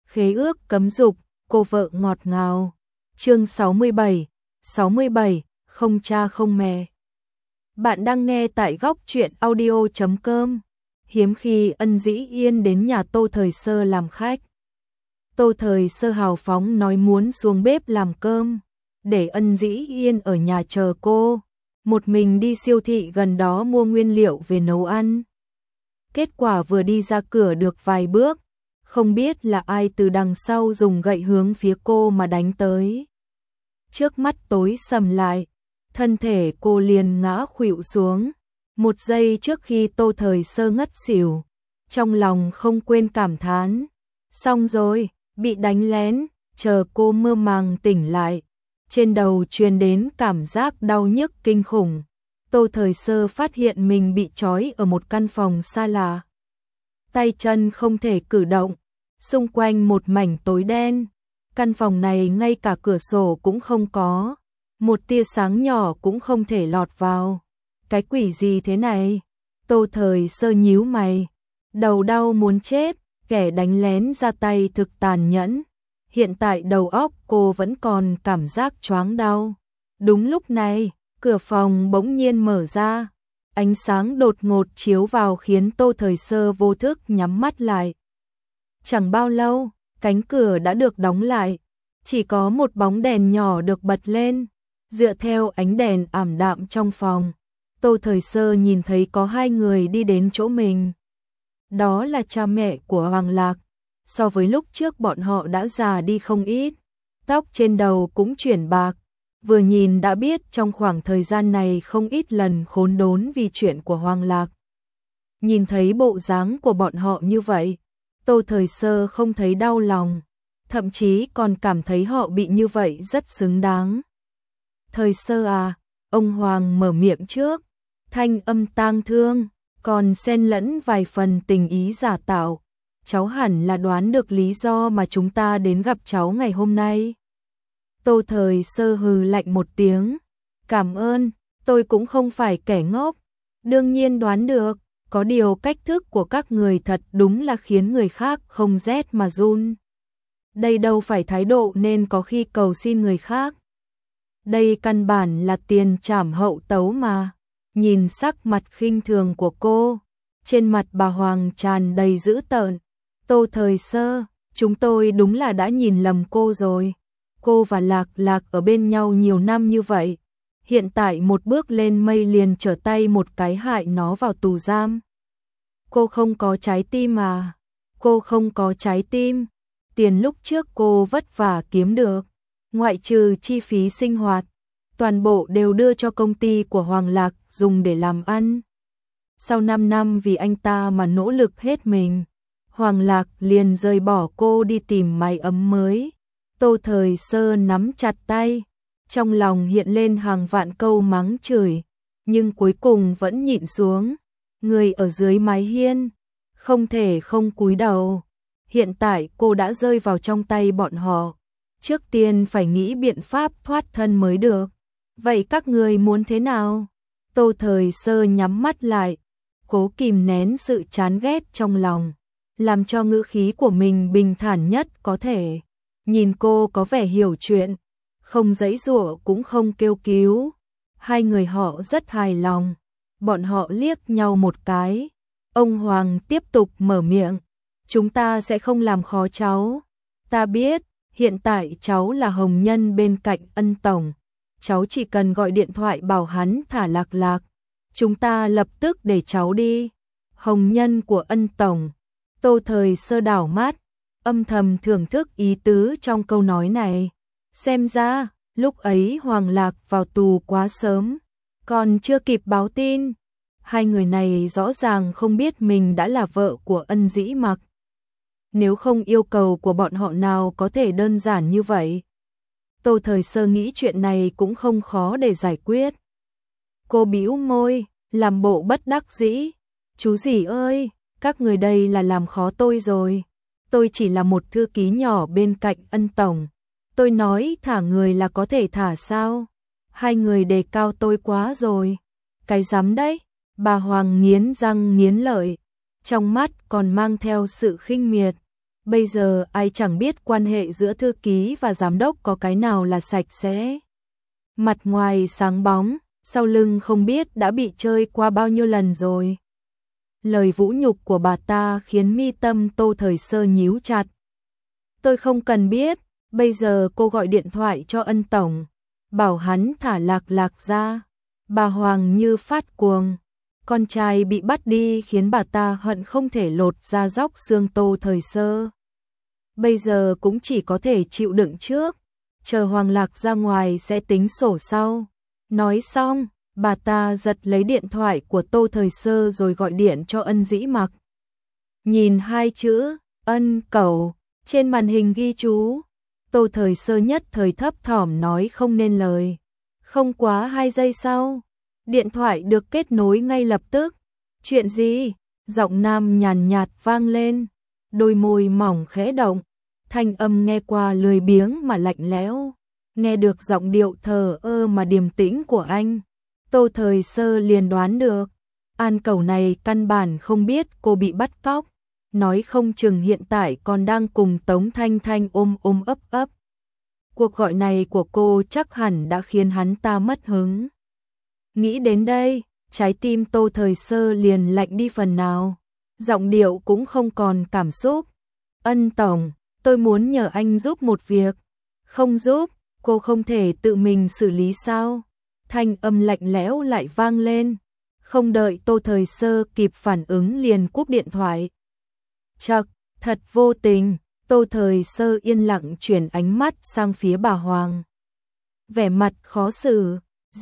Khế ước cấm dục, cô vợ ngọt ngào. Chương 67, không cha không mẹ. Bạn đang nghe tại góc truyện audio.com. Hiếm khi Ân Dĩ Yên đến nhà Tô Thời Sơ làm khách. Tô Thời Sơ hào phóng nói muốn xuống bếp làm cơm, để Ân Dĩ Yên ở nhà chờ cô, một mình đi siêu thị gần đó mua nguyên liệu về nấu ăn. Kết quả vừa đi ra cửa được vài bước, không biết là ai từ đằng sau dùng gậy hướng phía cô mà đánh tới. Trước mắt tối sầm lại, thân thể cô liền ngã khuỵu xuống. Một giây trước khi Tô Thời Sơ ngất xỉu, trong lòng không quên cảm thán. Xong rồi, bị đánh lén, chờ cô mơ màng tỉnh lại. Trên đầu truyền đến cảm giác đau nhức kinh khủng. Tô Thời Sơ phát hiện mình bị trói ở một căn phòng xa lạ. Tay chân không thể cử động, xung quanh một mảnh tối đen. Căn phòng này ngay cả cửa sổ cũng không có, một tia sáng nhỏ cũng không thể lọt vào. Cái quỷ gì thế này? Tô Thời Sơ nhíu mày, đầu đau muốn chết, kẻ đánh lén ra tay thực tàn nhẫn. Hiện tại đầu óc cô vẫn còn cảm giác choáng đau. Đúng lúc này, cửa phòng bỗng nhiên mở ra. Ánh sáng đột ngột chiếu vào khiến Tô Thời Sơ vô thức nhắm mắt lại. Chẳng bao lâu, cánh cửa đã được đóng lại, chỉ có một bóng đèn nhỏ được bật lên. Dựa theo ánh đèn ảm đạm trong phòng, Tô Thời Sơ nhìn thấy có hai người đi đến chỗ mình. Đó là cha mẹ của Hoàng Lạc. So với lúc trước bọn họ đã già đi không ít, tóc trên đầu cũng chuyển bạc. Vừa nhìn đã biết trong khoảng thời gian này không ít lần khốn đốn vì chuyện của Hoàng Lạc. Nhìn thấy bộ dáng của bọn họ như vậy, Tô Thời Sơ không thấy đau lòng, thậm chí còn cảm thấy họ bị như vậy rất xứng đáng. Thời Sơ à, ông Hoàng mở miệng trước, thanh âm tang thương, còn xen lẫn vài phần tình ý giả tạo. Cháu hẳn là đoán được lý do mà chúng ta đến gặp cháu ngày hôm nay. Tô Thời Sơ hừ lạnh một tiếng. Cảm ơn, tôi cũng không phải kẻ ngốc. Đương nhiên đoán được, có điều cách thức của các người thật đúng là khiến người khác không rét mà run. Đây đâu phải thái độ nên có khi cầu xin người khác. Đây căn bản là tiền trảm hậu tấu mà. Nhìn sắc mặt khinh thường của cô, trên mặt bà Hoàng tràn đầy dữ tợn. Tô Thời Sơ, chúng tôi đúng là đã nhìn lầm cô rồi. Cô và Lạc Lạc ở bên nhau nhiều năm như vậy, hiện tại một bước lên mây liền trở tay một cái hại nó vào tù giam. Cô không có trái tim à? Cô không có trái tim. Tiền lúc trước cô vất vả kiếm được, ngoại trừ chi phí sinh hoạt, toàn bộ đều đưa cho công ty của Hoàng Lạc dùng để làm ăn. Sau 5 năm vì anh ta mà nỗ lực hết mình, Hoàng Lạc liền rời bỏ cô đi tìm mái ấm mới. Tô Thời Sơ nắm chặt tay, trong lòng hiện lên hàng vạn câu mắng chửi, nhưng cuối cùng vẫn nhịn xuống. Người ở dưới mái hiên, không thể không cúi đầu. Hiện tại cô đã rơi vào trong tay bọn họ, trước tiên phải nghĩ biện pháp thoát thân mới được. Vậy các người muốn thế nào? Tô Thời Sơ nhắm mắt lại, cố kìm nén sự chán ghét trong lòng, làm cho ngữ khí của mình bình thản nhất có thể. Nhìn cô có vẻ hiểu chuyện, không giãy giụa cũng không kêu cứu. Hai người họ rất hài lòng. Bọn họ liếc nhau một cái. Ông Hoàng tiếp tục mở miệng. Chúng ta sẽ không làm khó cháu. Ta biết, hiện tại cháu là hồng nhân bên cạnh Ân tổng. Cháu chỉ cần gọi điện thoại bảo hắn thả Lạc Lạc. Chúng ta lập tức để cháu đi. Hồng nhân của Ân tổng. Tô Thời Sơ đảo mắt, âm thầm thưởng thức ý tứ trong câu nói này. Xem ra, lúc ấy Hoàng Lạc vào tù quá sớm, còn chưa kịp báo tin. Hai người này rõ ràng không biết mình đã là vợ của Ân Dĩ Mặc. Nếu không yêu cầu của bọn họ nào có thể đơn giản như vậy. Tô Thời Sơ nghĩ chuyện này cũng không khó để giải quyết. Cô bĩu môi, làm bộ bất đắc dĩ. Chú rể ơi, các người đây là làm khó tôi rồi. Tôi chỉ là một thư ký nhỏ bên cạnh Ân tổng. Tôi nói thả người là có thể thả sao? Hai người đề cao tôi quá rồi. Cái dám đấy. Bà Hoàng nghiến răng nghiến lợi, trong mắt còn mang theo sự khinh miệt. Bây giờ ai chẳng biết quan hệ giữa thư ký và giám đốc có cái nào là sạch sẽ. Mặt ngoài sáng bóng, sau lưng không biết đã bị chơi qua bao nhiêu lần rồi. Lời vũ nhục của bà ta khiến mi tâm Tô Thời Sơ nhíu chặt. Tôi không cần biết, bây giờ cô gọi điện thoại cho Ân tổng, bảo hắn thả Lạc Lạc ra. Bà Hoàng như phát cuồng. Con trai bị bắt đi khiến bà ta hận không thể lột ra róc xương Tô Thời Sơ. Bây giờ cũng chỉ có thể chịu đựng trước, chờ Hoàng Lạc ra ngoài sẽ tính sổ sau. Nói xong, bà ta giật lấy điện thoại của Tô Thời Sơ rồi gọi điện cho Ân Dĩ Mặc. Nhìn hai chữ Ân Cẩu trên màn hình ghi chú, Tô Thời Sơ nhất thời thấp thỏm nói không nên lời. Không quá 2 giây sau, điện thoại được kết nối ngay lập tức. Chuyện gì? Giọng nam nhàn nhạt vang lên, đôi môi mỏng khẽ động, thanh âm nghe qua lười biếng mà lạnh lẽo. Nghe được giọng điệu thờ ơ mà điềm tĩnh của anh, Tô Thời Sơ liền đoán được, An Cẩu này căn bản không biết cô bị bắt cóc, nói không chừng hiện tại còn đang cùng Tống Thanh Thanh ôm ôm ấp ấp. Cuộc gọi này của cô chắc hẳn đã khiến hắn ta mất hứng. Nghĩ đến đây, trái tim Tô Thời Sơ liền lạnh đi phần nào, giọng điệu cũng không còn cảm xúc. Ân tổng, tôi muốn nhờ anh giúp một việc. Không giúp, cô không thể tự mình xử lý sao? Thanh âm lạnh lẽo lại vang lên, không đợi Tô Thời Sơ kịp phản ứng liền cúp điện thoại. Chậc, thật vô tình. Tô Thời Sơ yên lặng chuyển ánh mắt sang phía bà Hoàng. Vẻ mặt khó xử,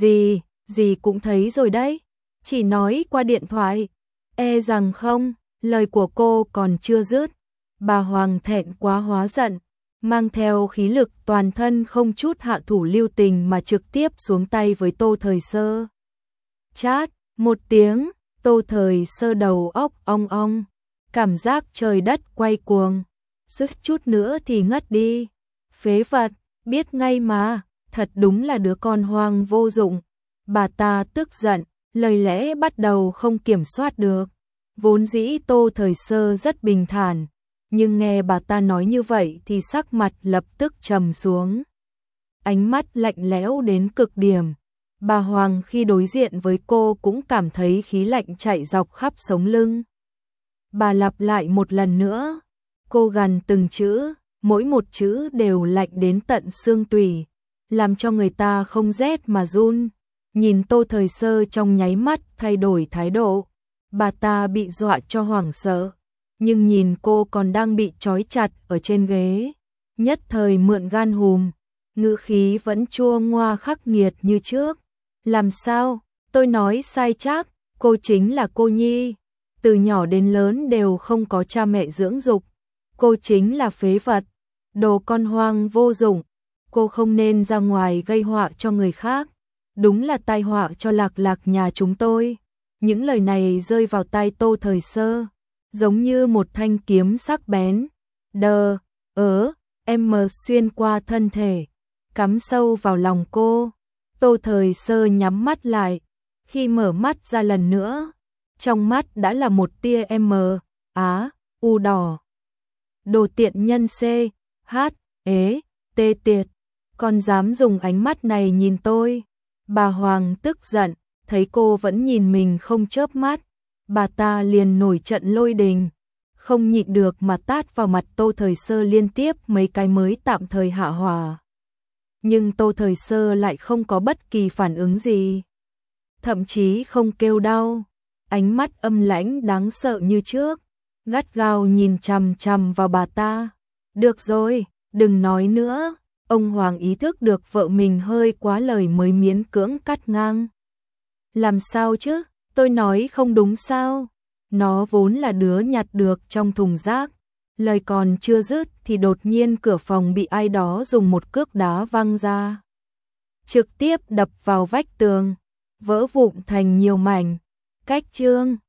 gì cũng thấy rồi đấy, chỉ nói qua điện thoại, e rằng không, lời của cô còn chưa dứt. Bà Hoàng thẹn quá hóa giận, mang theo khí lực toàn thân không chút hạ thủ lưu tình mà trực tiếp xuống tay với Tô Thời Sơ. Chát, một tiếng, Tô Thời Sơ đầu óc ong ong, cảm giác trời đất quay cuồng. Sức chút nữa thì ngất đi. Phế vật, biết ngay mà, thật đúng là đứa con hoang vô dụng. Bà ta tức giận, lời lẽ bắt đầu không kiểm soát được. Vốn dĩ Tô Thời Sơ rất bình thản, nhưng nghe bà ta nói như vậy thì sắc mặt lập tức trầm xuống. Ánh mắt lạnh lẽo đến cực điểm. Bà Hoàng khi đối diện với cô cũng cảm thấy khí lạnh chạy dọc khắp sống lưng. Bà lặp lại một lần nữa. Cô gằn từng chữ, mỗi một chữ đều lạnh đến tận xương tủy, làm cho người ta không rét mà run. Nhìn Tô Thời Sơ trong nháy mắt thay đổi thái độ, bà ta bị dọa cho hoảng sợ, nhưng nhìn cô còn đang bị trói chặt ở trên ghế, nhất thời mượn gan hùm, ngữ khí vẫn chua ngoa khắc nghiệt như trước. Làm sao? Tôi nói sai chắc, cô chính là cô Nhi, từ nhỏ đến lớn đều không có cha mẹ dưỡng dục. Cô chính là phế vật, đồ con hoang vô dụng, cô không nên ra ngoài gây họa cho người khác, đúng là tai họa cho Lạc Lạc nhà chúng tôi. Những lời này rơi vào tai Tô Thời Sơ, giống như một thanh kiếm sắc bén, xuyên qua thân thể, cắm sâu vào lòng cô. Tô Thời Sơ nhắm mắt lại, khi mở mắt ra lần nữa, trong mắt đã là một tia u đỏ. Đồ tiện nhân tê tiệt, còn dám dùng ánh mắt này nhìn tôi. Bà Hoàng tức giận, thấy cô vẫn nhìn mình không chớp mắt, bà ta liền nổi trận lôi đình, không nhịn được mà tát vào mặt Tô Thời Sơ liên tiếp mấy cái mới tạm thời hạ hỏa. Nhưng Tô Thời Sơ lại không có bất kỳ phản ứng gì, thậm chí không kêu đau, ánh mắt âm lãnh đáng sợ như trước, gắt gao nhìn chằm chằm vào bà ta. Được rồi, đừng nói nữa. Ông Hoàng ý thức được vợ mình hơi quá lời mới miễn cưỡng cắt ngang. Làm sao chứ, tôi nói không đúng sao? Nó vốn là đứa nhặt được trong thùng rác. Lời còn chưa dứt thì đột nhiên cửa phòng bị ai đó dùng một cước đá văng ra, trực tiếp đập vào vách tường, vỡ vụn thành nhiều mảnh. Cách chương